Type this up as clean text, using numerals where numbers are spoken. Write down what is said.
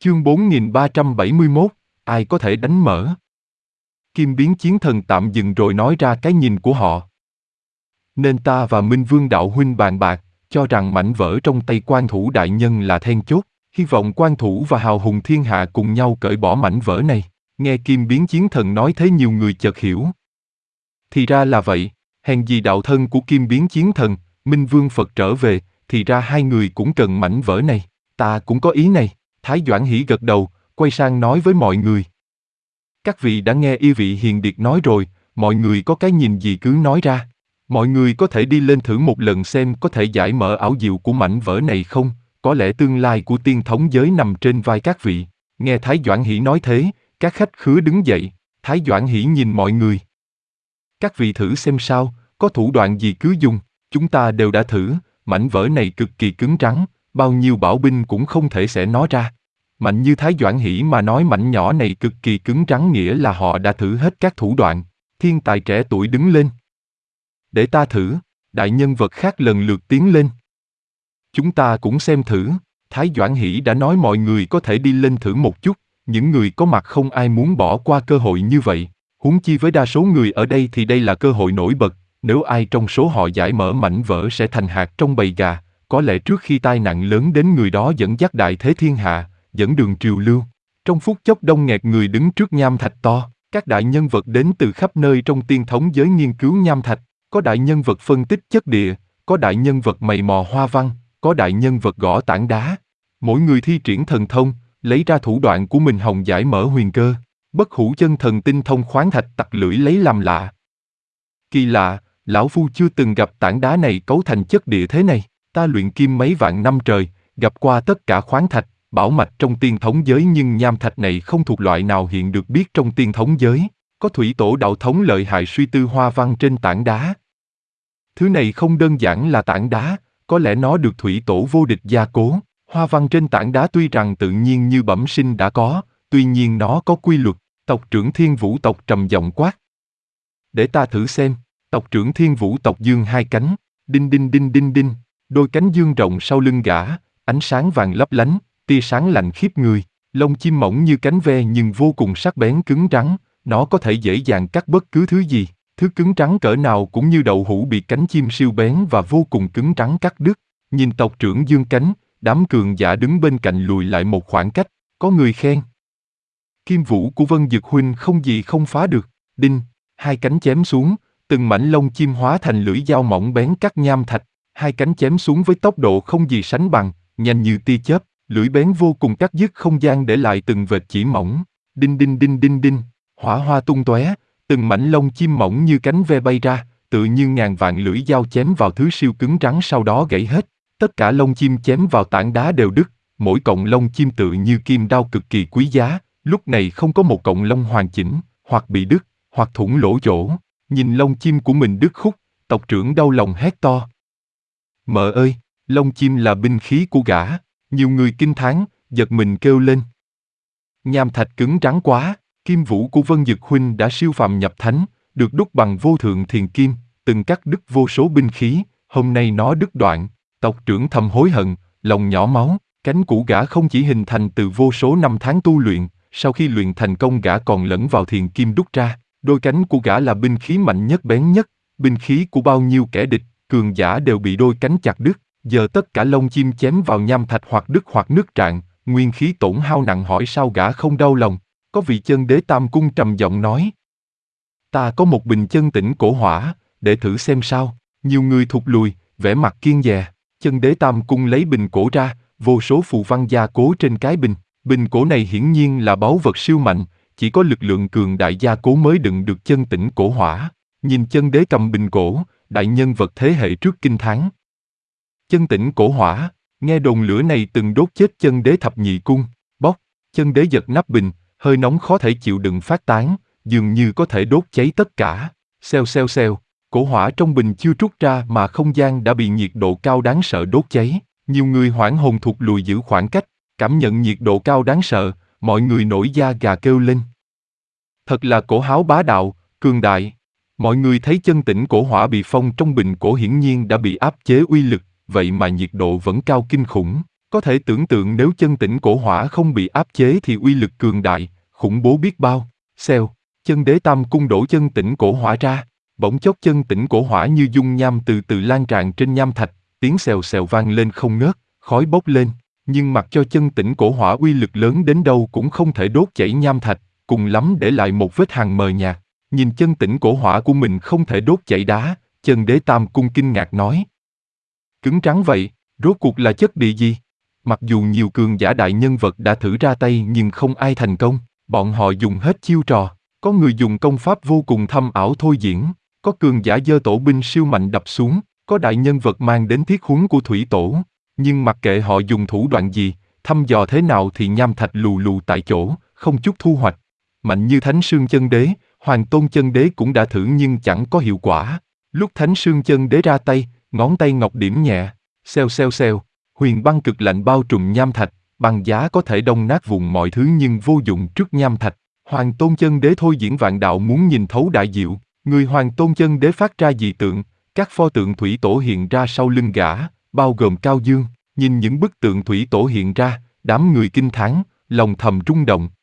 Chương 4371, ai có thể đánh mở? Kim biến chiến thần tạm dừng rồi nói ra cái nhìn của họ. Nên ta và Minh Vương đạo huynh bàn bạc, cho rằng mảnh vỡ trong tay quan thủ đại nhân là then chốt, hy vọng quan thủ và hào hùng thiên hạ cùng nhau cởi bỏ mảnh vỡ này. Nghe Kim biến chiến thần nói thế nhiều người chợt hiểu. Thì ra là vậy, hèn gì đạo thân của Kim biến chiến thần, Minh Vương Phật trở về, thì ra hai người cũng cần mảnh vỡ này, ta cũng có ý này. Thái Doãn Hỷ gật đầu, quay sang nói với mọi người. Các vị đã nghe y vị hiền điệt nói rồi, mọi người có cái nhìn gì cứ nói ra. Mọi người có thể đi lên thử một lần xem có thể giải mở ảo diệu của mảnh vỡ này không, có lẽ tương lai của tiên thống giới nằm trên vai các vị. Nghe Thái Doãn Hỷ nói thế, các khách khứa đứng dậy, Thái Doãn Hỷ nhìn mọi người. Các vị thử xem sao, có thủ đoạn gì cứ dùng, chúng ta đều đã thử, mảnh vỡ này cực kỳ cứng rắn, bao nhiêu bảo binh cũng không thể xẻ nó ra. Mạnh như Thái Doãn Hỷ mà nói mảnh nhỏ này cực kỳ cứng rắn nghĩa là họ đã thử hết các thủ đoạn. Thiên tài trẻ tuổi đứng lên. Để ta thử, đại nhân vật khác lần lượt tiến lên. Chúng ta cũng xem thử, Thái Doãn Hỷ đã nói mọi người có thể đi lên thử một chút, những người có mặt không ai muốn bỏ qua cơ hội như vậy. Huống chi với đa số người ở đây thì đây là cơ hội nổi bật, nếu ai trong số họ giải mở mảnh vỡ sẽ thành hạt trong bầy gà, có lẽ trước khi tai nạn lớn đến người đó dẫn dắt đại thế thiên hạ, dẫn đường triều lưu. Trong phút chốc đông nghẹt người đứng trước nham thạch to, các đại nhân vật đến từ khắp nơi trong tiên thống giới nghiên cứu nham thạch, có đại nhân vật phân tích chất địa, có đại nhân vật mày mò hoa văn, có đại nhân vật gõ tảng đá. Mỗi người thi triển thần thông, lấy ra thủ đoạn của mình hòng giải mở huyền cơ. Bất hủ chân thần tinh thông khoáng thạch tặc lưỡi lấy làm lạ. Kỳ lạ, lão phu chưa từng gặp tảng đá này cấu thành chất địa thế này. Ta luyện kim mấy vạn năm trời, gặp qua tất cả khoáng thạch, bảo mạch trong tiên thống giới nhưng nham thạch này không thuộc loại nào hiện được biết trong tiên thống giới. Có thủy tổ đạo thống lợi hại suy tư hoa văn trên tảng đá. Thứ này không đơn giản là tảng đá, có lẽ nó được thủy tổ vô địch gia cố. Hoa văn trên tảng đá tuy rằng tự nhiên như bẩm sinh đã có, tuy nhiên nó có quy luật. Tộc trưởng Thiên Vũ tộc trầm giọng quát. Để ta thử xem. Tộc trưởng Thiên Vũ tộc dương hai cánh, đinh đinh đinh đinh đinh, đôi cánh dương rộng sau lưng gã, ánh sáng vàng lấp lánh, tia sáng lạnh khiếp người, lông chim mỏng như cánh ve nhưng vô cùng sắc bén cứng rắn, nó có thể dễ dàng cắt bất cứ thứ gì, thứ cứng rắn cỡ nào cũng như đậu hũ bị cánh chim siêu bén và vô cùng cứng rắn cắt đứt. Nhìn tộc trưởng dương cánh, đám cường giả đứng bên cạnh lùi lại một khoảng cách, có người khen. Kim vũ của Vân Dực huynh không gì không phá được, đinh, hai cánh chém xuống, từng mảnh lông chim hóa thành lưỡi dao mỏng bén cắt nham thạch, hai cánh chém xuống với tốc độ không gì sánh bằng, nhanh như tia chớp, lưỡi bén vô cùng cắt dứt không gian để lại từng vệt chỉ mỏng, đinh đinh đinh đinh đinh, hỏa hoa tung tóe, từng mảnh lông chim mỏng như cánh ve bay ra, tự như ngàn vạn lưỡi dao chém vào thứ siêu cứng rắn sau đó gãy hết, tất cả lông chim chém vào tảng đá đều đứt, mỗi cọng lông chim tự như kim đao cực kỳ quý giá. Lúc này không có một cọng lông hoàn chỉnh, hoặc bị đứt, hoặc thủng lỗ chỗ. Nhìn lông chim của mình đứt khúc, tộc trưởng đau lòng hét to. Mợ ơi, lông chim là binh khí của gã. Nhiều người kinh thán, giật mình kêu lên. Nham thạch cứng rắn quá, kim vũ của Vân Dực huynh đã siêu phàm nhập thánh, được đúc bằng vô thượng thiền kim, từng cắt đứt vô số binh khí, hôm nay nó đứt đoạn. Tộc trưởng thầm hối hận, lòng nhỏ máu, cánh của gã không chỉ hình thành từ vô số năm tháng tu luyện, sau khi luyện thành công gã còn lẫn vào thiền kim đúc ra, đôi cánh của gã là binh khí mạnh nhất bén nhất, binh khí của bao nhiêu kẻ địch, cường giả đều bị đôi cánh chặt đứt, giờ tất cả lông chim chém vào nham thạch hoặc đứt hoặc nứt rạn, nguyên khí tổn hao nặng hỏi sao gã không đau lòng, có vị chân đế Tam Cung trầm giọng nói. Ta có một bình chân tĩnh cổ hỏa, để thử xem sao, nhiều người thụt lùi, vẻ mặt kiêng dè, chân đế Tam Cung lấy bình cổ ra, vô số phù văn gia cố trên cái bình. Bình cổ này hiển nhiên là báu vật siêu mạnh, chỉ có lực lượng cường đại gia cố mới đựng được chân tĩnh cổ hỏa. Nhìn chân đế cầm bình cổ, đại nhân vật thế hệ trước kinh thán. Chân tĩnh cổ hỏa, nghe đồn lửa này từng đốt chết chân đế thập nhị cung, bóc, chân đế giật nắp bình, hơi nóng khó thể chịu đựng phát tán, dường như có thể đốt cháy tất cả. Xèo xèo xèo, cổ hỏa trong bình chưa trút ra mà không gian đã bị nhiệt độ cao đáng sợ đốt cháy. Nhiều người hoảng hồn thụt lùi giữ khoảng cách. Cảm nhận nhiệt độ cao đáng sợ, mọi người nổi da gà kêu lên. Thật là cổ háo bá đạo, cường đại. Mọi người thấy chân tĩnh cổ hỏa bị phong trong bình cổ hiển nhiên đã bị áp chế uy lực, vậy mà nhiệt độ vẫn cao kinh khủng. Có thể tưởng tượng nếu chân tĩnh cổ hỏa không bị áp chế thì uy lực cường đại, khủng bố biết bao. Xèo, chân đế tam cung đổ chân tĩnh cổ hỏa ra, bỗng chốc chân tĩnh cổ hỏa như dung nham từ từ lan tràn trên nham thạch, tiếng xèo xèo vang lên không ngớt, khói bốc lên, nhưng mặc cho chân tĩnh cổ hỏa uy lực lớn đến đâu cũng không thể đốt chảy nham thạch, cùng lắm để lại một vết hằn mờ nhạt. Nhìn chân tĩnh cổ hỏa của mình không thể đốt chảy đá, chân đế tam cung kinh ngạc nói. Cứng trắng vậy, rốt cuộc là chất địa gì? Mặc dù nhiều cường giả đại nhân vật đã thử ra tay nhưng không ai thành công, bọn họ dùng hết chiêu trò, có người dùng công pháp vô cùng thâm ảo thôi diễn, có cường giả giơ tổ binh siêu mạnh đập xuống, có đại nhân vật mang đến thiết huấn của thủy tổ, nhưng mặc kệ họ dùng thủ đoạn gì, thăm dò thế nào thì nham thạch lù lù tại chỗ, không chút thu hoạch. Mạnh như Thánh Sương Chân Đế, Hoàng Tôn Chân Đế cũng đã thử nhưng chẳng có hiệu quả. Lúc Thánh Sương Chân Đế ra tay, ngón tay ngọc điểm nhẹ, xèo xèo xèo, huyền băng cực lạnh bao trùm nham thạch, băng giá có thể đông nát vụn mọi thứ nhưng vô dụng trước nham thạch. Hoàng Tôn Chân Đế thôi diễn vạn đạo muốn nhìn thấu đại diệu, người Hoàng Tôn Chân Đế phát ra dị tượng, các pho tượng thủy tổ hiện ra sau lưng gã, bao gồm Cao Dương, nhìn những bức tượng thủy tổ hiện ra, đám người kinh thán, lòng thầm rung động.